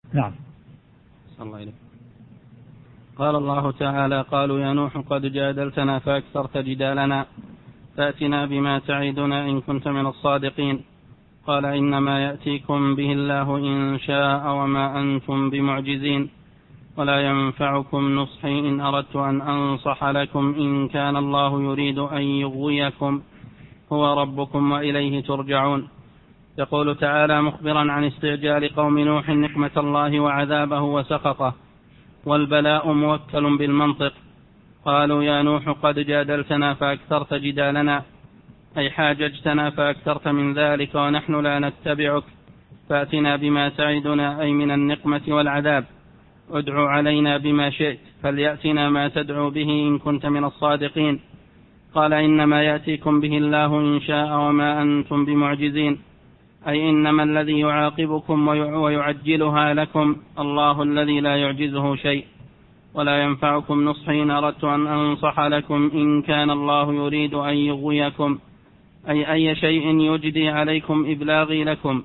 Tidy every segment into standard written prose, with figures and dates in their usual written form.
نعم. صلى الله عليه. قال الله تعالى: قالوا يا نوح قد جادلتنا فأكثرت جدالنا فأتنا بما تعدنا إن كنت من الصادقين. قال: إنما يأتيكم به الله إن شاء وما أنتم بمعجزين، ولا ينفعكم نصحي إن أردت أن أنصح لكم إن كان الله يريد أن يغويكم هو ربكم وإليه ترجعون. يقول تعالى مخبرا عن استعجال قوم نوح نقمة الله وعذابه وسخطه، والبلاء موكل بالمنطق. قالوا يا نوح قد جادلتنا فأكثرت جدالنا، أي حاججتنا فأكثرت من ذلك ونحن لا نتبعك، فأتنا بما تعدنا أي من النقمة والعذاب، ادع علينا بما شئت، فليأتنا ما تدعو به إن كنت من الصادقين. قال: إنما يأتيكم به الله إن شاء وما أنتم بمعجزين، أي إنما الذي يعاقبكم ويعجلها لكم الله الذي لا يعجزه شيء. ولا ينفعكم نصحي إن أردت أن أنصح لكم إن كان الله يريد أن يغويكم، أي شيء يجدي عليكم إبلاغي لكم،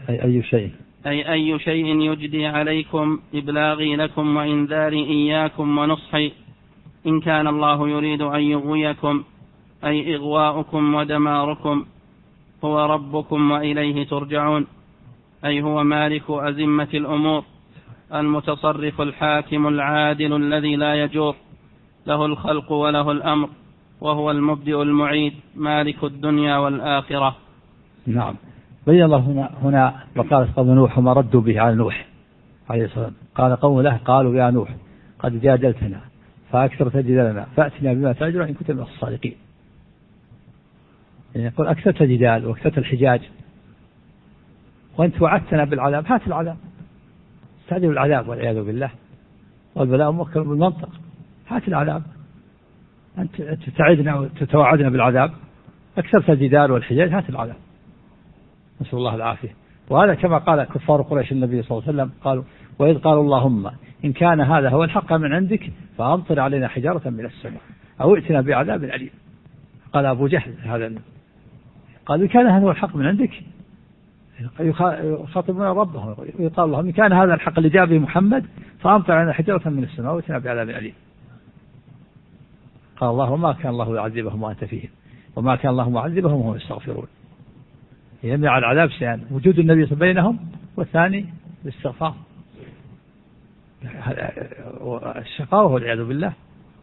أي شيء يجدي عليكم إبلاغي لكم وإنذاري إياكم ونصحي، إن كان الله يريد أن يغويكم أي إغواؤكم ودماركم. هو ربكم وإليه ترجعون، أي هو مالك أزمة الأمور المتصرف الحاكم العادل الذي لا يجور، له الخلق وله الأمر، وهو المبدئ المعيد مالك الدنيا والآخرة. نعم. بين الله هنا وقال قوم نوح وما ردوا به على نوح عليه السلام. قال قوم له قالوا يا نوح قد جادلتنا فأكثرت جدالنا فأتنا بما تعدنا إن كنت من الصادقين. يعني يقول أكثرت جدال وأكثرت الحجاج، وأنت وعدتنا بالعذاب، هات العذاب، استعجل العذاب والعياذ بالله، والبلاء موكل بالمنطق، هات العذاب. أنت تعدنا وتتوعدنا بالعذاب، أكثرت الجدال والحجاج، هات العذاب، نسأل الله العافية. وهذا كما قال كفار قريش النبي صلى الله عليه وسلم، قالوا وإذ قالوا اللهم إن كان هذا هو الحق من عندك فأمطر علينا حجارة من السماء أو ائتنا بعذاب أليم. قال أبو جهل هذا، قال إن كان هذا هو الحق من عندك، يخاطبون ربهم ويقال اللهم إن كان هذا الحق اللي جاء به محمد فأمطر علينا حجارة من السماء وائتنا بعذاب أليم. قال الله وما كان الله يعذبهم وأنت فيهم وما كان الله معذبهم وهم يستغفرون. يمنع العذاب شيئان: وجود النبي بينهم، والثاني الاستغفار. الشقاوة والعياذ بالله.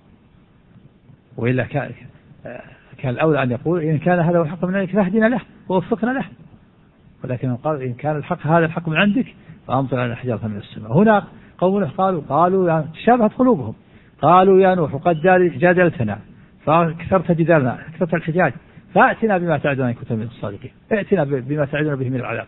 وإلا كان الأولى أن يقول إن كان هذا هو الحق من عندك فاهدنا له ووفقنا له، ولكن قال إن كان الحق هذا الحق من عندك فأمطر علينا حجارة من السماء. هنا قوله قالوا تشابهت قلوبهم، قالوا يا نوح قد جادلتنا فكثرت جدالنا، كثرت الحجاج، فأتنا بما تعدنا إن كنت من الصادقين، ائتنا بما تعدنا به من العذاب.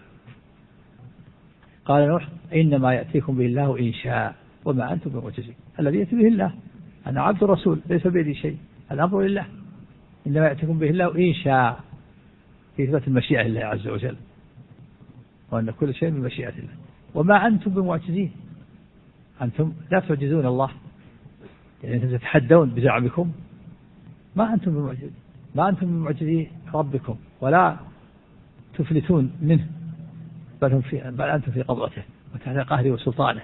قال نوح إنما يأتيكم به الله إن شاء وما أنتم بمعجزين. الذي يأتي به الله، أنا عبد الرسول ليس بيدي شيء، الأمر لله. إنما يأتيكم به الله إن شاء، في إثبات المشيئة لله عز وجل، وأن كل شيء من مشيئة الله. وما أنتم بمعجزين، أنتم لا تعجزون الله، يعني أنتم تتحدون بزعمكم، ما أنتم بمعجزين، ما أنتم بمعجزين ربكم ولا تفلتون منه، بل أنتم في قبضته وتحت قهره وسلطانه،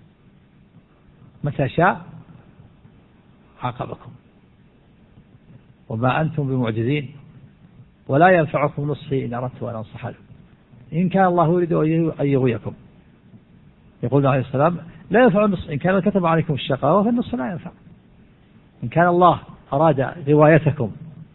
متى شاء عاقبكم. وما أنتم بمعجزين ولا ينفعكم نصحي إن أردت أن أنصح لكم إن كان الله يريد أن يغويكم. يقول عليه السلام لا ينفع النصح إن كان كتب عليكم الشقاوة فالنصح لا ينفع. إن كان الله أراد غوايتكم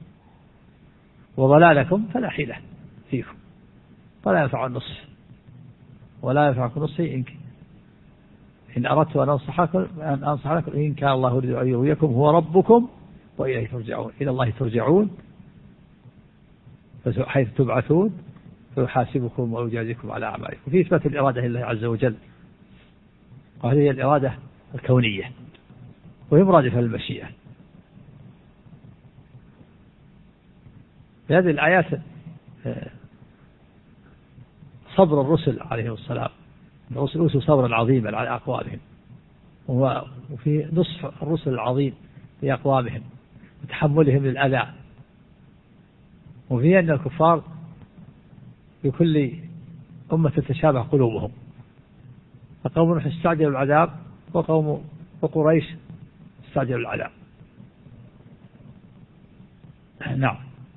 وضلالكم فلا حيلة فيكم، فلا ينفع النصح ولا ينفعكم نصحي إن أردت أن أنصح لكم إن كان الله يريد أن يغويكم هو ربكم وإليه ترجعون. إلى الله ترجعون حيث تبعثون فيحاسبكم ويجازيكم على أعمالكم. في إثبات الإرادة لله عز وجل، وهذه هي الإرادة الكونية وهي مرادفة للمشيئة. في هذه الآيات صبر الرسل عليهم السلام، الرسل أوتوا صبرا عظيما على أقوامهم، وفي نصح الرسل العظيم في أقوامهم وتحملهم للأذى، وفي أن الكفار بكل أمة تتشابه قلوبهم، فقوم نوح استعجلوا العذاب وقوم وقريش استعجلوا العذاب. نعم.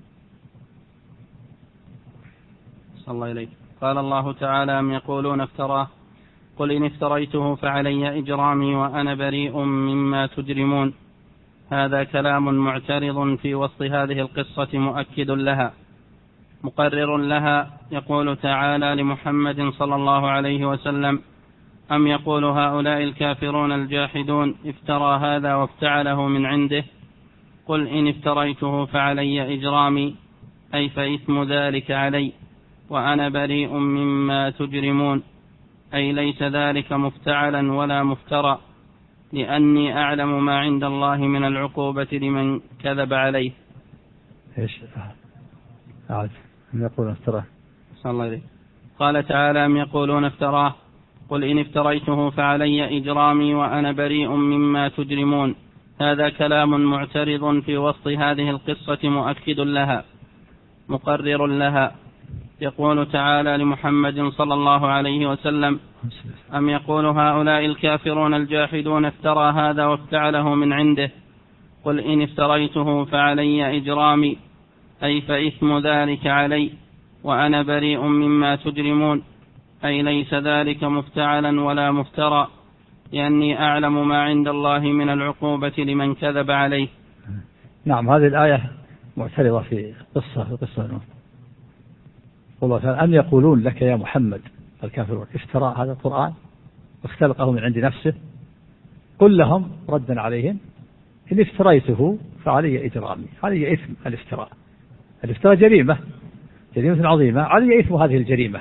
صلى الله إليك. قال الله تعالى: أم يقولون افتراه قل إن افتريته فعلي إجرامي وأنا بريء مما تجرمون. هذا كلام معترض في وسط هذه القصة مؤكد لها مقرر لها. يقول تعالى لمحمد صلى الله عليه وسلم: أم يقول هؤلاء الكافرون الجاحدون افترى هذا وافتعله من عنده. قل إن افتريته فعلي إجرامي أي فإثم ذلك علي وأنا بريء مما تجرمون، أي ليس ذلك مفتعلا ولا مفترى، لأني أعلم ما عند الله من العقوبة لمن كذب عليه. إيش أعد يقولون افتراه؟ صلى الله عليه. قال تعالى: أم يقولون افتراه قل إن افتريته فعلي إجرامي وأنا بريء مما تجرمون. هذا كلام معترض في وسط هذه القصة مؤكد لها مقرر لها. يقول تعالى لمحمد صلى الله عليه وسلم: أم يقول هؤلاء الكافرون الجاحدون افترى هذا وافتعله من عنده. قل إن افتريته فعلي إجرامي أي فإثم ذلك علي وأنا بريء مما تجرمون، أي ليس ذلك مفتعلا ولا مفترى، لأني أعلم ما عند الله من العقوبة لمن كذب عليه. نعم. هذه الآية معترضة في قصة نوح. والله تعالى: أم يقولون لك يا محمد الكافرون افترى هذا القرآن واختلقه من عند نفسه. قل لهم ردا عليهم: إن افتريته فعلي إجرامي. علي إثم الافتراء. الافتراء جريمة عظيمة، علي إثم هذه الجريمة.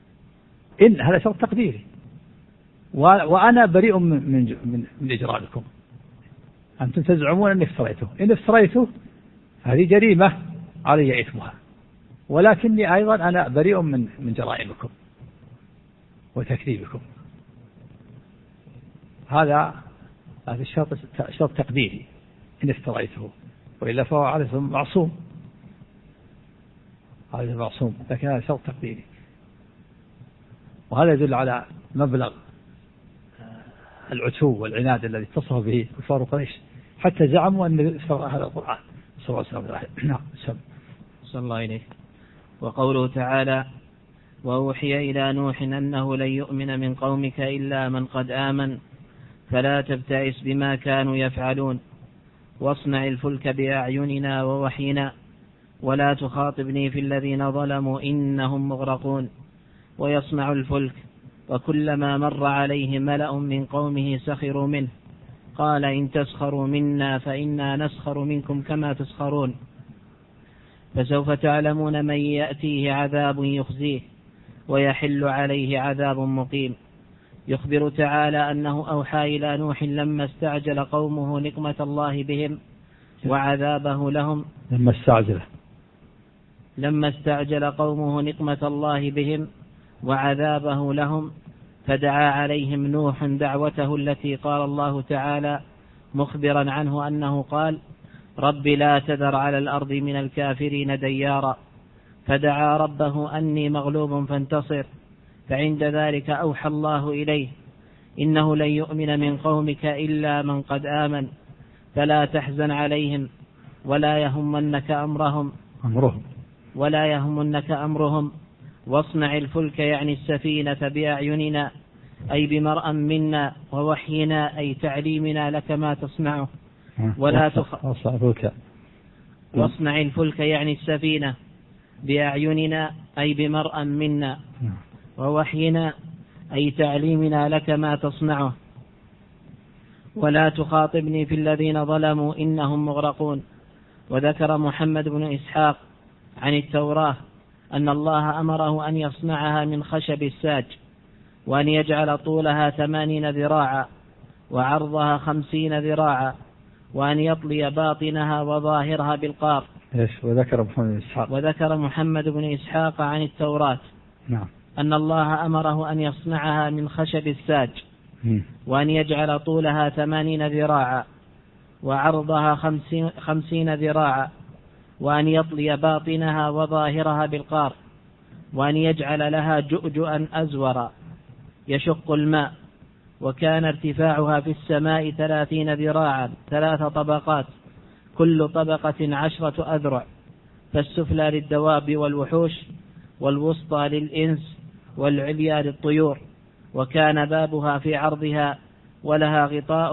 إن هذا شرط تقديري، وأنا بريء من إجرامكم. أنتم تزعمون أني افتريته. إن افتريته هذه جريمة علي إثمها، ولكني أيضا أنا بريء من جرائمكم وتكذيبكم. هذا شرط تقديري إن افتريته، وإلا فهو عليه معصوم. هذا معصوم، لكن هذا شرط تقديري. وهذا يدل على مبلغ العتو والعناد الذي اتصف به كفار قريش، حتى زعموا أن هذا القرآن. صلى الله عليه وسلم. نعم. صلى الله عليه. وقوله تعالى: وأوحي إلى نوح أنه لن يؤمن من قومك إلا من قد آمن فلا تبتئس بما كانوا يفعلون واصنع الفلك بأعيننا ووحينا ولا تخاطبني في الذين ظلموا إنهم مغرقون. ويصنع الفلك وكلما مر عليه ملأ من قومه سخروا منه قال إن تسخروا منا فإنا نسخر منكم كما تسخرون. فسوف تعلمون من يأتيه عذاب يخزيه ويحل عليه عذاب مقيم. يخبر تعالى أنه أوحى إلى نوح لما استعجل قومه نقمة الله بهم وعذابه لهم. لما استعجل قومه نقمة الله بهم وعذابه لهم فدعا عليهم نوح دعوته التي قال الله تعالى مخبرا عنه أنه قال: رب لا تذر على الأرض من الكافرين ديارا. فدعا ربه أني مغلوب فانتصر. فعند ذلك أوحى الله إليه: إنه لن يؤمن من قومك إلا من قد آمن فلا تحزن عليهم ولا يهمنك أمرهم واصنع الفلك يعني السفينة بأعيننا أي بمرأ منا ووحينا أي تعليمنا لك ما تصنعه واصنع الفلك يعني السفينة بأعيننا أي بمرأ منا ووحينا أي تعليمنا لك ما تصنعه ولا تخاطبني في الذين ظلموا إنهم مغرقون. وذكر محمد بن إسحاق عن التوراة أن الله أمره أن يصنعها من خشب الساج وأن يجعل طولها 80 ذراعا وعرضها 50 ذراعا وأن يطلي باطنها وظاهرها بالقار. وذكر محمد بن إسحاق عن التوراة أن الله أمره أن يصنعها من خشب الساج وأن يجعل طولها 80 ذراعا وعرضها 50 ذراعا وأن يطلي باطنها وظاهرها بالقار وأن يجعل لها جؤجؤا أزورا يشق الماء وكان ارتفاعها في السماء 30 ذراعا 3 طبقات، كل طبقة 10 أذرع، فالسفلى للدواب والوحوش، والوسطى للإنس، والعليا للطيور. وكان بابها في عرضها، ولها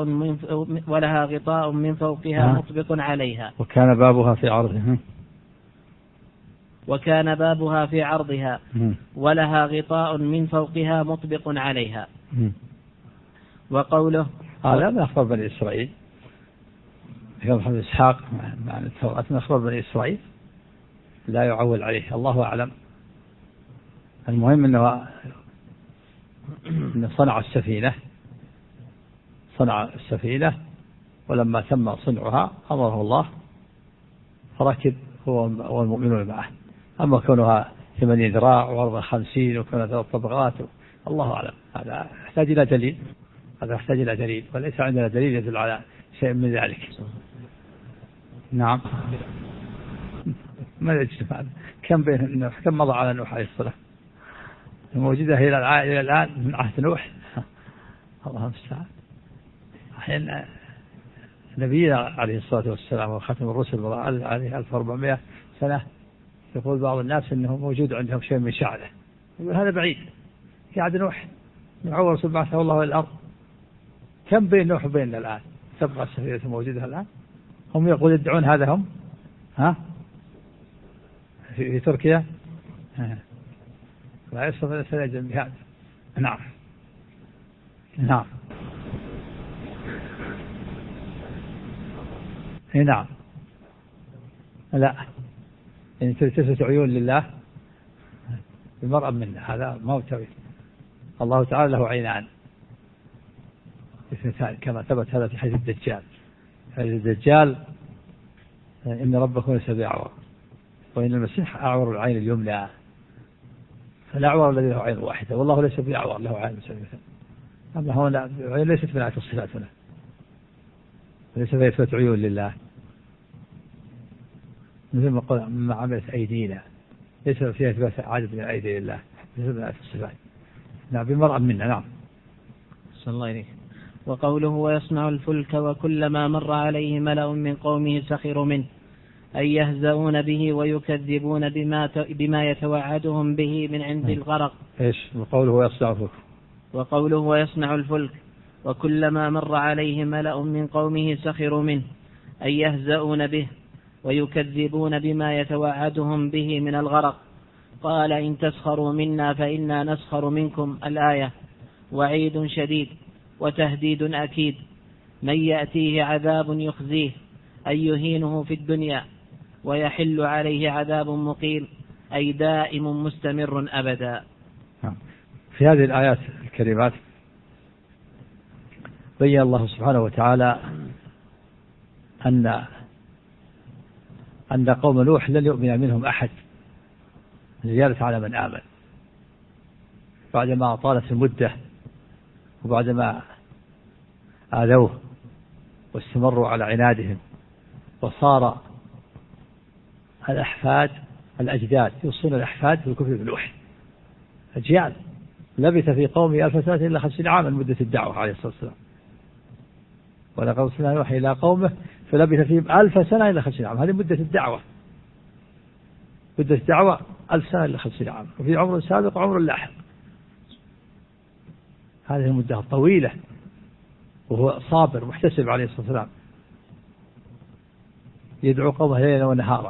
غطاء من فوقها مطبق عليها. وكان بابها في عرضها، ولها غطاء من فوقها مطبق عليها. وقوله هذا من أخبار بني إسرائيل، يوم محمد إسحاق مع التوراة من أخبار بني إسرائيل لا يعول عليه، الله أعلم. المهم أنه صنع السفينة، ولما تم صنعها أمره الله فركب هو والمؤمنون معه. أما كونها 80 ذراع وعرضها 50 وكونها 3 طبقات الله أعلم، هذا يحتاج إلى دليل، وليس عندنا دليل يدل على شيء من ذلك. نعم. ما يجتمع كم مضى على نوح عليه الصلاة موجودة إلى الآن من عهد نوح. الله المستعان. حين نبينا عليه الصلاة والسلام وختم الرسل عليه 1400 سنة، يقول بعض الناس إنه موجود عندهم شيء من شعره، يقول هذا بعيد في عهد نوح، من أول رسول بعثه الله إلى الأرض. كم بين نوح وبيننا الآن؟ تبقى السفينة موجودة الآن؟ هم يقول يدعون هذا، هم في تركيا لا يستطيع السنة بهذا. نعم. نعم. لا، إن تلتفت عيون لله بمرأة منه، هذا ما هو توحيد. الله تعالى له عينان اثنتان كما ثبت هذا في حديث الدجال إن ربكم ليس بأعور، وإن المسيح أعور العين اليمنى، فالأعور الذي له عين واحدة، والله ليس بأعور له عين مثل. أما هنا ليست من آيات الصفات، هنا ليس فيها إثبات عيون لله، مثل ما قال ما عملت أيدينا، ليس فيها إثبات عدد من أيدي لله، ليس من آيات الصفات. نعم، بمرأة منا. نعم. صلى الله عليه. وقوله ويصنع الفلك وكلما مر عليه ملأ من قومه سخروا منه، أي يهزؤون به ويكذبون بما يتوعدهم به من عند الغرق. إيش وقوله ويصنع الفلك وكلما مر عليه ملأ من قومه سخروا منه، أي يهزؤون به ويكذبون بما يتوعدهم به من الغرق. قال إن تسخروا منا فإنا نسخر منكم. الآية. وعيد شديد وتهديد أكيد، من يأتيه عذاب يخزيه، أي يهينه في الدنيا، ويحل عليه عذاب مقيم، أي دائم مستمر أبدا. في هذه الآيات الكريمات بين الله سبحانه وتعالى أن قوم نوح لن يؤمن منهم أحد، زيادة على من آمن، بعدما طالت المدة وبعدما آذوه واستمروا على عنادهم، وصار الأجداد يوصون الأحفاد بالكفر بنوح، أجيال لبث في قومه 1000 سنة إلا 50 عاما مدة الدعوة عليه الصلاة والسلام، ولقد أرسلنا نوحا إلى قومه فلبث فيهم 1000 سنة إلا 50 عاما. هذه مدة الدعوة، 1000 سنة إلا 50 عاما، وفي عمر سابق وعمر لاحق. هذه المدة الطويلة، وهو صابر محتسب عليه الصلاة والسلام، يدعو قومه ليلا ونهارا.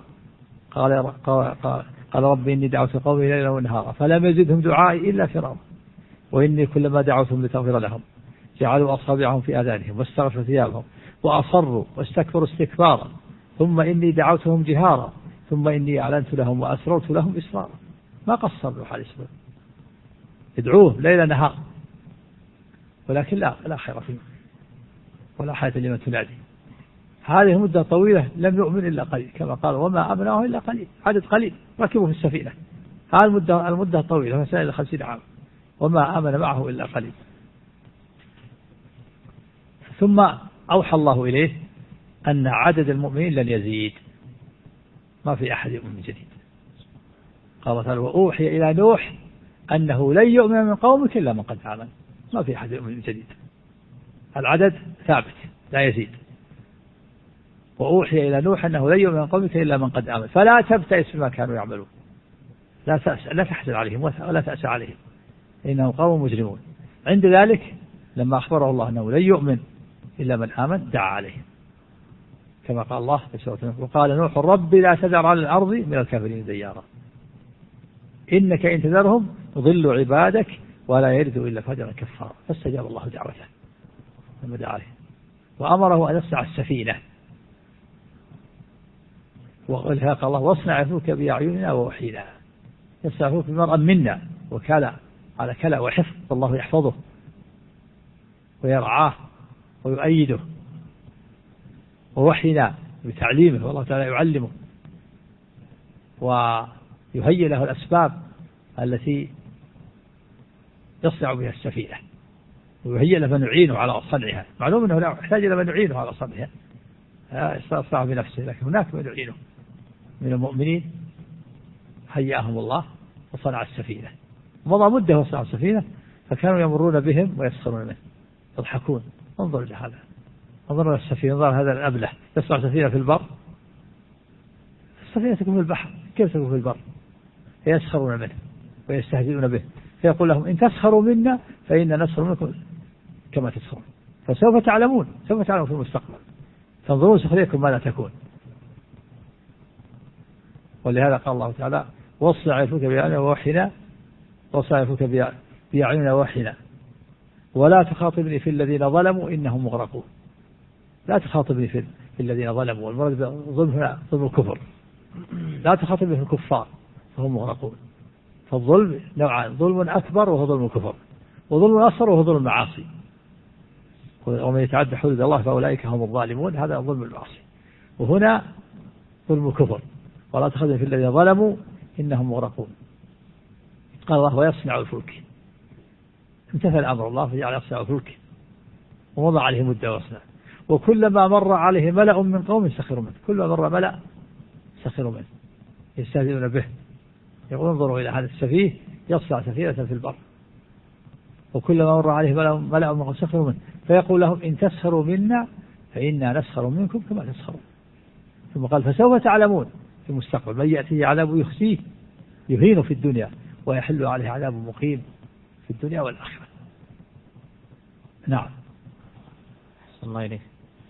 قال رب إني دعوت قومي ليلا ونهارا فلم يزدهم دعائي إلا فرارا، وإني كلما دعوتهم لتغفر لهم جعلوا أصابعهم في آذانهم واستغشوا ثيابهم وأصروا واستكبروا استكبارا، ثم إني دعوتهم جهارا ثم إني أعلنت لهم وأسررت لهم إسرارا. ما قصر نوح عليه السلام، يدعوه ليلا نهار، ولكن لا خير فيه ولا حياة لمن تنادي. هذه المدة طويلة لم يؤمن إلا قليل، كما قال وما أمنه إلا قليل، عدد قليل ركبوا في السفينة. هذه المدة طويلة مسائل إلى 50 عام، وما آمن معه إلا قليل. ثم أوحى الله إليه أن عدد المؤمنين لن يزيد، ما في أحد يؤمن من جديد. قال تعالى وأوحي إلى نوح أنه لن يؤمن من قومك إلا من قد آمن، ما في أحد يؤمن من جديد. العدد ثابت لا يزيد. وأوحي إلى نوح أنه لن يؤمن من قومك إلا من قد آمن فلا تبتئس بما كانوا يعملون. لا تحزن عليهم ولا تأس عليهم إنهم قوم مجرمون. عند ذلك لما أخبره الله أنه لن يؤمن إلا من آمن دعا عليه كما قال الله في سورة النحل وقال نوح رب لا تذر على الأرض من الكافرين ديارا إنك إن تذرهم يضلوا عبادك ولا يلدوا إلا فاجرا كفارا. فاستجاب الله دعوته لما دعا عليه وأمره أن يصنع السفينة. وقال الله واصنع الفلك بأعيننا ووحينا. يصنع الفلك بمرأ منا وكلا على كلا وحفظ الله يحفظه ويرعاه ويؤيده ووحينا بتعليمه والله تعالى يعلمه ويهيئ له الأسباب التي يصنع بها السفينة ويهيئ له من يعينه على صنعها. معلوم أنه لا يحتاج إلى من يعينه على صنعها يصنع بنفسه لكن هناك من يعينه من المؤمنين هيأهم الله وصنع السفينة. مضى مدة وصنع السفينة فكانوا يمرون بهم ويسخرون منه يضحكون. انظر لهذا انظر السفينة انظر هذا الأبله يصنع سفينة في البر السفينة تكون في البحر كيف تكون في البر يسخرون منه ويستهزئون به فيقول لهم إن تسخروا منا فإن نسخر منكم كما تسخرون فسوف تعلمون في المستقبل تنظرون سخريتكم ماذا تكون. ولهذا قال الله تعالى واصنع الفلك بأعيننا ووحينا واصنع الفلك بأعيننا ووحينا ولا تخاطبني في الذين ظلموا إنهم مغرقون. لا تخاطبني في الذين ظلموا والمراد بالظلم هنا ظلم الكفر. لا تخاطبني في الكفار فهم مغرقون. فالظلم نوعان ظلم أكبر وهو ظلم الكفر وظلم أصغر وهو ظلم المعاصي. ومن يتعدى حدود الله فأولئك هم الظالمون هذا ظلم المعاصي. وهنا ظلم الكفر ولا تخاطبني في الذين ظلموا إنهم مغرقون. قال الله ويصنع الفلك امتثل أمر الله فجعل يصنع الفلك ومضى عليه مدة وصنع. وكلما مر عليه ملأ من قوم سخروا منه كلما مر ملأ سخروا منه يستهزئون به يقول انظروا إلى هذا السفيه يصنع سفينة في البر وكلما مر عليه ملأ من قوم سخروا منه فيقول لهم إن تسخروا منا فإنا نسخر منكم كما تسخرون. ثم قال فسوف تعلمون في المستقبل من يأتيه عذاب يخزيه يهين في الدنيا ويحل عليه عذاب مقيم في الدنيا والآخرة. نعم. الله إليه.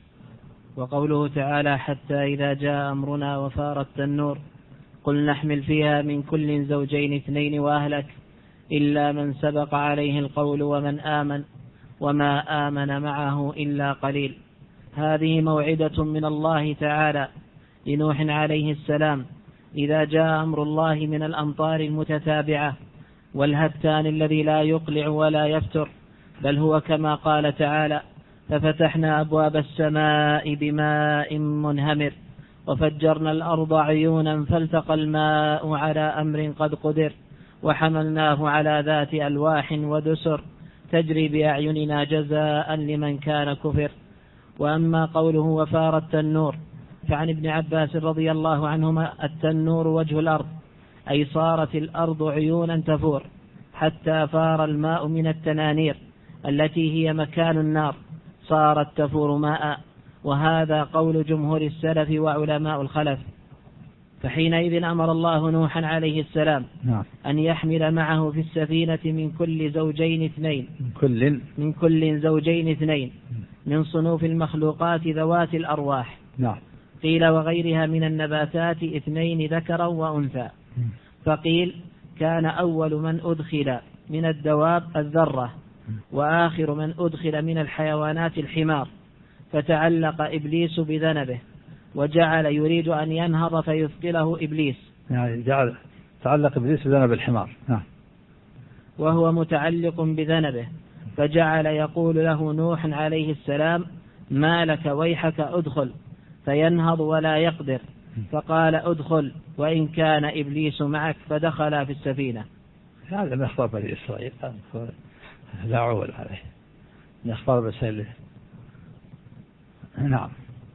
وقوله تعالى حتى إذا جاء أمرنا وفارت النور قل نحمل فيها من كل زوجين اثنين وأهلك إلا من سبق عليه القول ومن آمن وما آمن معه إلا قليل. هذه موعدة من الله تعالى لنوح عليه السلام إذا جاء أمر الله من الأمطار المتتابعة والهتان الذي لا يقلع ولا يفتر بل هو كما قال تعالى ففتحنا أبواب السماء بماء منهمر وفجرنا الأرض عيونا فالتقى الماء على أمر قد قدر وحملناه على ذات ألواح ودسر تجري بأعيننا جزاء لمن كان كفر. وأما قوله وفار التنور فعن ابن عباس رضي الله عنهما التنور وجه الأرض أي صارت الأرض عيونا تفور حتى فار الماء من التنانير التي هي مكان النار صارت تفور ماء. وهذا قول جمهور السلف وعلماء الخلف. فحينئذ أمر الله نوحا عليه السلام أن يحمل معه في السفينة من كل زوجين اثنين من صنوف المخلوقات ذوات الأرواح قيل وغيرها من النباتات اثنين ذكرا وأنثى. فقيل كان أول من أدخل من الدواب الذرة وآخر من أدخل من الحيوانات الحمار فتعلق إبليس بذنبه وجعل يريد أن ينهض فيثقله إبليس يعني تعلق إبليس بذنب الحمار وهو متعلق بذنبه فجعل يقول له نوح عليه السلام ما لك ويحك أدخل فينهض ولا يقدر فقال أدخل وإن كان إبليس معك فدخل في السفينة. هذا من أخبار بني إسرائيل لا عول عليه من أخبار بني. نعم.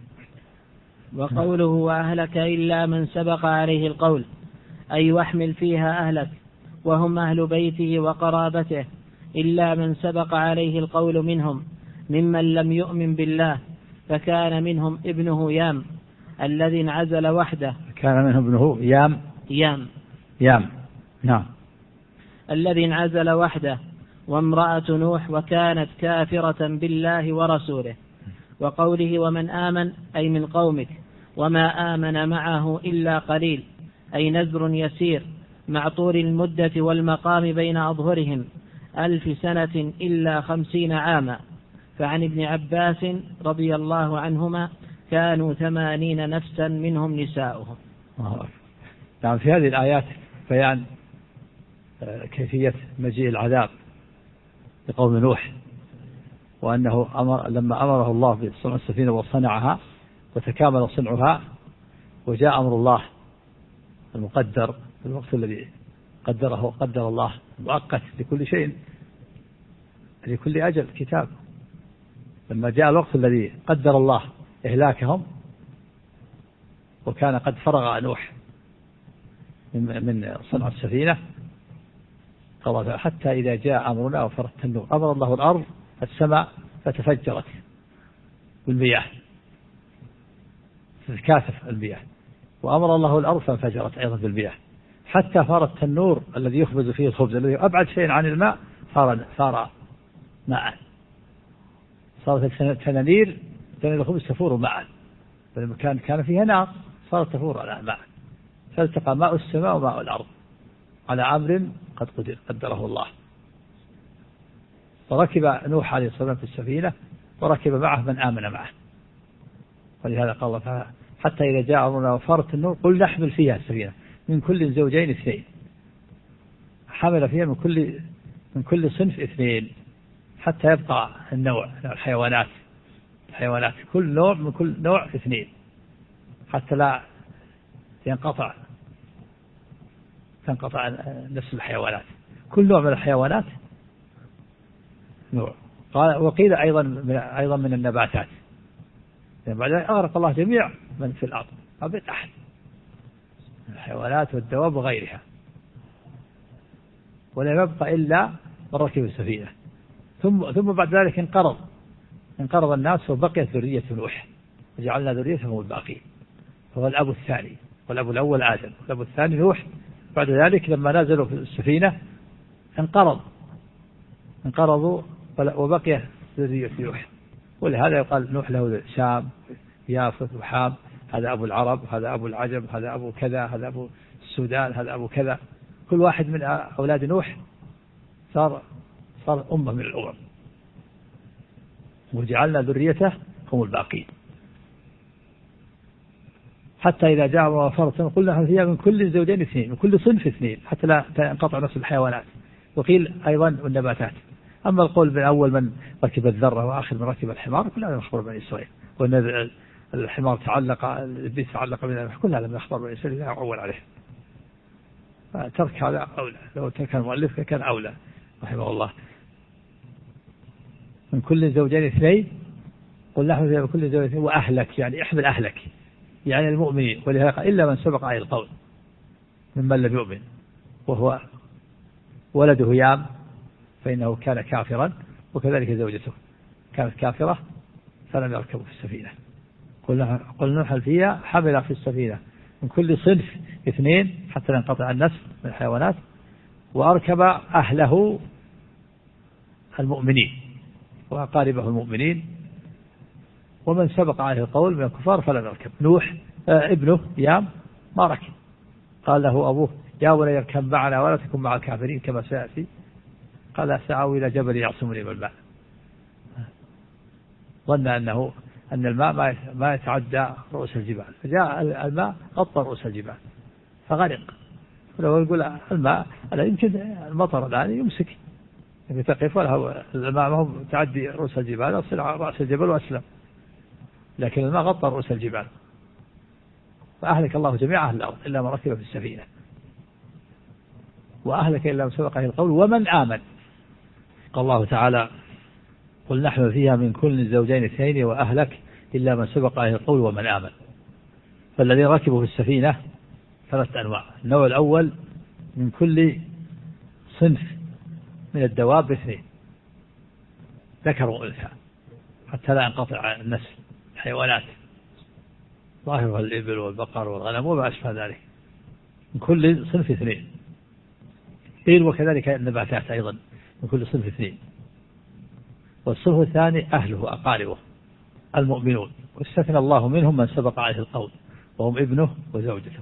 وقوله وأهلك إلا من سبق عليه القول أي واحمل فيها أهلك وهم أهل بيته وقرابته إلا من سبق عليه القول منهم ممن لم يؤمن بالله، فكان منهم ابنه يام الذي انعزل وحده. كان منهم ابنه يام. نعم. الذي انعزل وحده، وامرأة نوح وكانت كافرة بالله ورسوله. وقوله ومن آمن أي من قومك، وما آمن معه إلا قليل، أي نذر يسير مع طول المدة والمقام بين أظهرهم 1000 سنة إلا 50 عاما. فعن ابن عباس رضي الله عنهما كانوا 80 نفسا منهم نساؤهم. نعم. في هذه الآيات بيان كيفية مجيء العذاب لقوم نوح، وأنه لما أمره الله بصنع السفينة وصنعها وتكامل صنعها، وجاء أمر الله المقدر في الوقت الذي قدر الله مؤقت لكل شيء، لكل أجل كتاب. لما جاء الوقت الذي قدر الله إهلاكهم، وكان قد فرغ نوح من صنع السفينة، قال حتى إذا جاء أمرنا وفرت النور أمر الله الأرض السماء فتفجرت بالمياه، تتكاثف المياه، وأمر الله الأرض فانفجرت أيضا بالمياه، حتى صار التنور الذي يخبز فيه الخبز الذي أبعد شيء عن الماء صار ماء، صارت التنانير الخبز تفور ماء، فالمكان كان فيها نار صارت تفور على الماء، فالتقى ماء السماء وماء الأرض على أمر قد قدره الله. فركب نوح عليه الصلاة والسلام في السفينة، وركب معه من آمن معه، ولهذا قال الله حتى إذا جاء أمرنا وفارت النور قل نحمل فيها السفينة من كل زوجين 2، حمل فيها من كل صنف 2 حتى يبقى النوع الحيوانات كل نوع من كل نوع 2 حتى لا تنقطع نفس الحيوانات، كل نوع من الحيوانات نوع. قال وقيل أيضا من النباتات، بعد أغرق الله جميع من في الأرض أبد أحد، الحيوانات والدواب وغيرها، ولا يبقى إلا من ركب السفينة. ثم بعد ذلك انقرض الناس وبقيت ذرية نوح، وجعلنا ذريتهم الباقين، هو الأب الثاني، والأب الأول آدم، والأب الثاني نوح. بعد ذلك لما نزلوا في السفينة انقرضوا وبقي ذرية نوح، ولهذا يقال نوح له شام يافث وحام، هذا أبو العرب، هذا أبو العجم، هذا أبو كذا، هذا أبو السودان، هذا أبو كذا، كل واحد من أولاد نوح صار أمة من الأمم، وجعلنا ذريته هم الباقين. حتى إذا جاء وفرت قلنا فيها من كل زوجين 2، من كل صنف 2 حتى لا تنقطع نفس الحيوانات. وقيل أيضا النباتات. أما القول بالأول من ركب الذرة وآخر من ركب الحمار كل هذا مخبر بني إسرائيل، وأن الحمار البيت تعلق من كل هذا من أخبار بني إسرائيل لا أول عليه، ترك هذا أولى، لو كان مؤلف كان أولى رحمه الله. من كل زوجين 2 قل نحن فيها بكل زوجين 2 وأهلك، يعني احمل أهلك يعني المؤمنين، ولهذا إلا من سبق عليه القول ممن لم يؤمن، وهو ولده يام فإنه كان كافرا، وكذلك زوجته كانت كافرة فلم يركبوا في السفينة. قل نحن فيها حمل في السفينة من كل صنف 2 حتى ينقطع النسل من الحيوانات، وأركب أهله المؤمنين وأقاربه المؤمنين، ومن سبق عليه القول من الكفار فلم يركب. نوح ابنه يام ما ركب، قال له أبوه يا بني اركب معنا ولا تكن مع الكافرين كما سيأتي، قال سأوي إلى جبل يعصمني من الماء، ظن أن الماء ما يتعدى رؤوس الجبال، فجاء الماء غطى رؤوس الجبال فغرق. ولو يقول الماء ألا يمكن المطر الآن يمسك يتقف، ولا الماء ما هو تعدي رؤوس الجبال، أصل رأس الجبل وأسلم، لكن الماء غطى رؤوس الجبال، فأهلك الله جميع أهل الأرض إلا من ركب في السفينة، وأهلك إلا من سبق عليه القول ومن آمن. قال الله تعالى قل نحن فيها من كل زوجين 2 وأهلك إلا من سبق عليه القول ومن آمن. فالذين ركبوا في السفينة 3 أنواع. النوع الأول من كل صنف من الدواب 2 ذكر وأنثى، حتى لا ينقطع النسل الحيوانات ظاهرها الإبل والبقر والغنم وما أشبه ذلك، من كل صنف 2. قيل وكذلك النباتات أيضا من كل صنف 2. والصنف الثاني أهله أقاربه المؤمنون، واستثنى الله منهم من سبق عليه القول وهم ابنه وزوجته،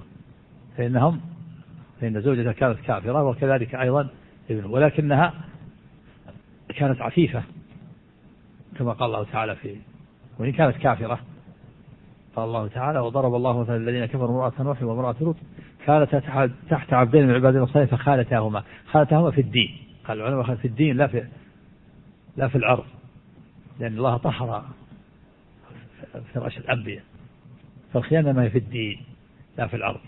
فإن زوجته كانت كافرة وكذلك أيضا ابنه، ولكنها كانت عفيفة كما قال الله تعالى وإن كانت كافرة. قال الله تعالى وضرب الله مثلا الذين كفروا امرأة نوح وامرأة لوط كانتا تحت عبدين من عبادنا الصالحين فخانتاهما في الدين. قال العلماء في الدين لا في العرض، لأن الله طهر فراش الأنبياء، فالخيانة ما هي في الدين لا في العرض.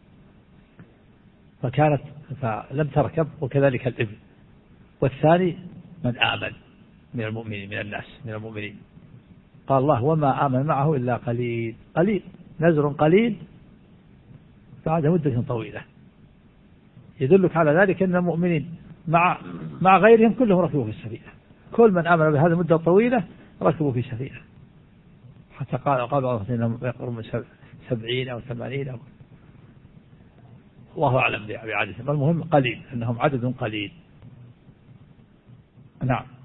فلم تركب، وكذلك الابن. والثاني من آمن من المؤمنين، من الناس من المؤمنين. قال الله وما آمن معه إلا قليل، نذر قليل بعد مدة طويلة، يدلك على ذلك أن المؤمنين مع غيرهم كلهم ركبوا في السفينة، كل من آمن بهذه المدة الطويلة ركبوا في سفينة، حتى قال بعضهم إنهم يقرب من 70 أو 80 الله أعلم بعددهم، المهم قليل، أنهم عدد قليل. نعم.